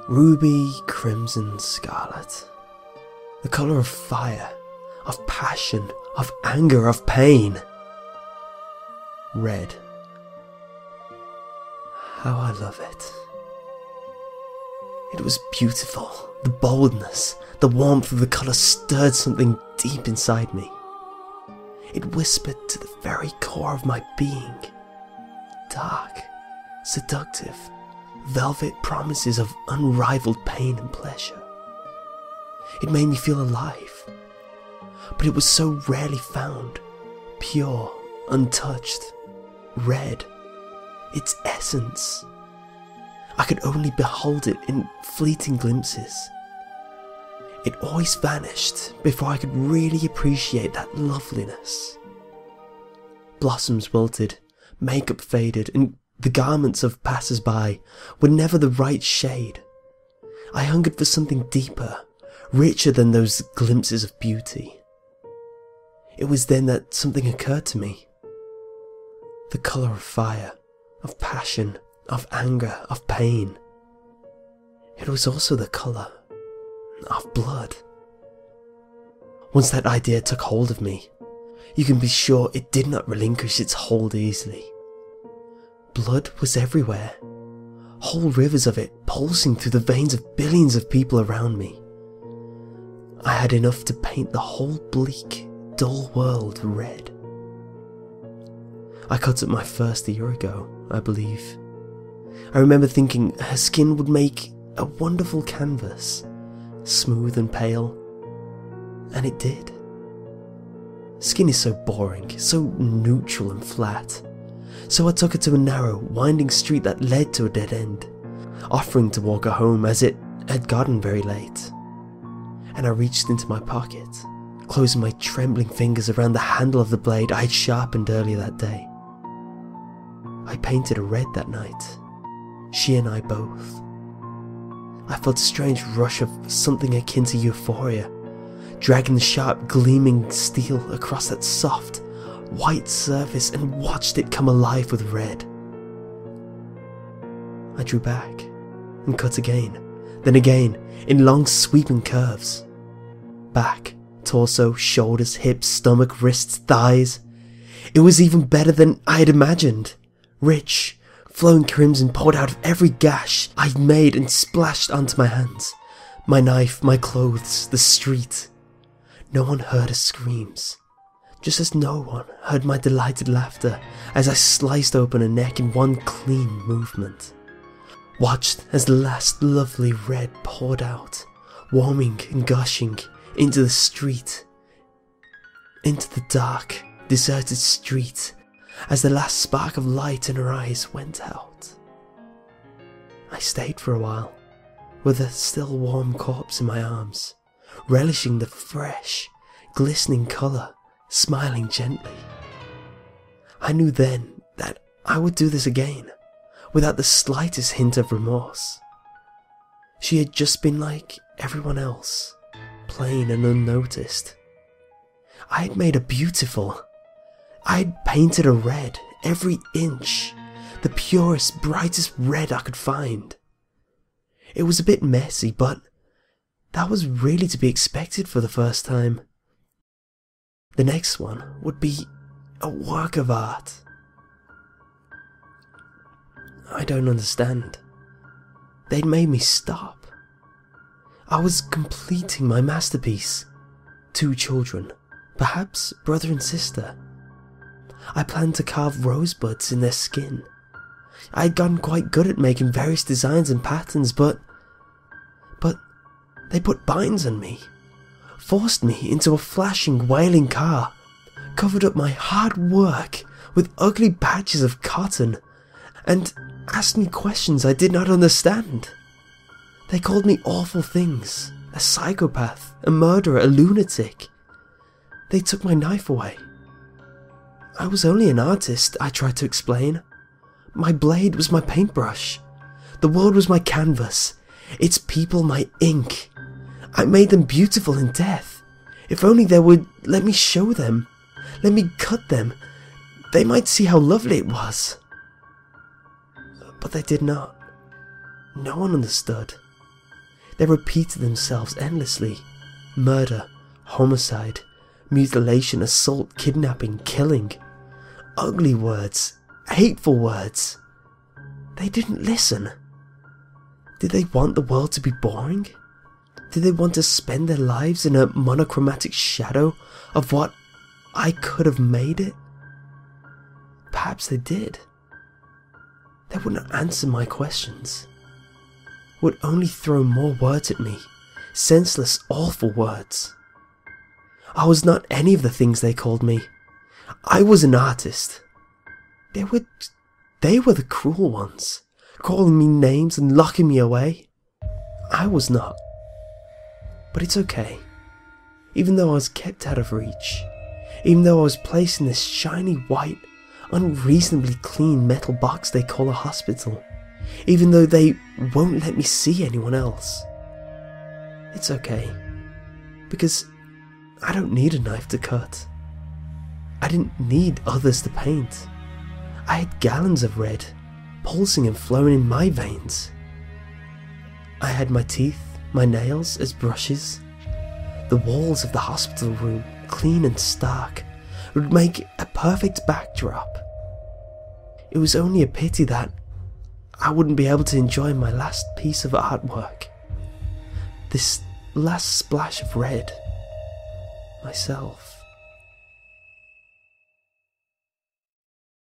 Ruby, crimson, scarlet. The colour of fire, of passion, of anger, of pain. Red. How I love it. It was beautiful. The boldness, the warmth of the colour stirred something deep inside me. It whispered to the very core of my being. Dark, seductive, velvet promises of unrivaled pain and pleasure. It made me feel alive, but it was so rarely found, pure, untouched, red, its essence. I could only behold it in fleeting glimpses. It always vanished before I could really appreciate that loveliness. Blossoms wilted, makeup faded, and the garments of passers-by were never the right shade. I hungered for something deeper, richer than those glimpses of beauty. It was then that something occurred to me. The colour of fire, of passion, of anger, of pain. It was also the colour of blood. Once that idea took hold of me, you can be sure it did not relinquish its hold easily. Blood was everywhere, whole rivers of it pulsing through the veins of billions of people around me. I had enough to paint the whole bleak, dull world red. I cut up my first a year ago, I believe. I remember thinking her skin would make a wonderful canvas, smooth and pale, and it did. Skin is so boring, so neutral and flat, so I took her to a narrow, winding street that led to a dead end, offering to walk her home as it had gotten very late. And I reached into my pocket, closing my trembling fingers around the handle of the blade I had sharpened earlier that day. I painted her red that night, she and I both. I felt a strange rush of something akin to euphoria, dragging the sharp, gleaming steel across that soft, white surface and watched it come alive with red. I drew back and cut again, then again, in long sweeping curves. Back, torso, shoulders, hips, stomach, wrists, thighs. It was even better than I had imagined. Rich, flowing crimson poured out of every gash I made and splashed onto my hands, my knife, my clothes, the street. No one heard her screams, just as no one heard my delighted laughter as I sliced open her neck in one clean movement. Watched as the last lovely red poured out, warming and gushing into the street, into the dark, deserted street, as the last spark of light in her eyes went out. I stayed for a while, with a still warm corpse in my arms, relishing the fresh, glistening colour, smiling gently. I knew then that I would do this again, without the slightest hint of remorse. She had just been like everyone else, plain and unnoticed. I had made her beautiful. I had painted her red, every inch, the purest, brightest red I could find. It was a bit messy, but that was really to be expected for the first time. The next one would be a work of art. I don't understand. They'd made me stop. I was completing my masterpiece. 2 children, perhaps brother and sister. I planned to carve rosebuds in their skin. I had gotten quite good at making various designs and patterns, but they put binds on me, forced me into a flashing, wailing car, covered up my hard work with ugly patches of cotton, and asked me questions I did not understand. They called me awful things, a psychopath, a murderer, a lunatic. They took my knife away. I was only an artist, I tried to explain. My blade was my paintbrush. The world was my canvas. Its people my ink. I made them beautiful in death. If only they would let me show them. Let me cut them. They might see how lovely it was. But they did not. No one understood. They repeated themselves endlessly. Murder, homicide, mutilation, assault, kidnapping, killing. Ugly words, hateful words. They didn't listen. Did they want the world to be boring? Did they want to spend their lives in a monochromatic shadow of what I could have made it? Perhaps they did. They wouldn't answer my questions. Would only throw more words at me. Senseless, awful words. I was not any of the things they called me. I was an artist. They were the cruel ones, calling me names and locking me away. I was not. But it's okay. Even though I was kept out of reach, even though I was placed in this shiny white, unreasonably clean metal box they call a hospital, even though they won't let me see anyone else. It's okay, because I don't need a knife to cut. I didn't need others to paint. I had gallons of red, pulsing and flowing in my veins. I had my teeth, my nails as brushes. The walls of the hospital room, clean and stark, would make a perfect backdrop. It was only a pity that I wouldn't be able to enjoy my last piece of artwork. This last splash of red. Myself.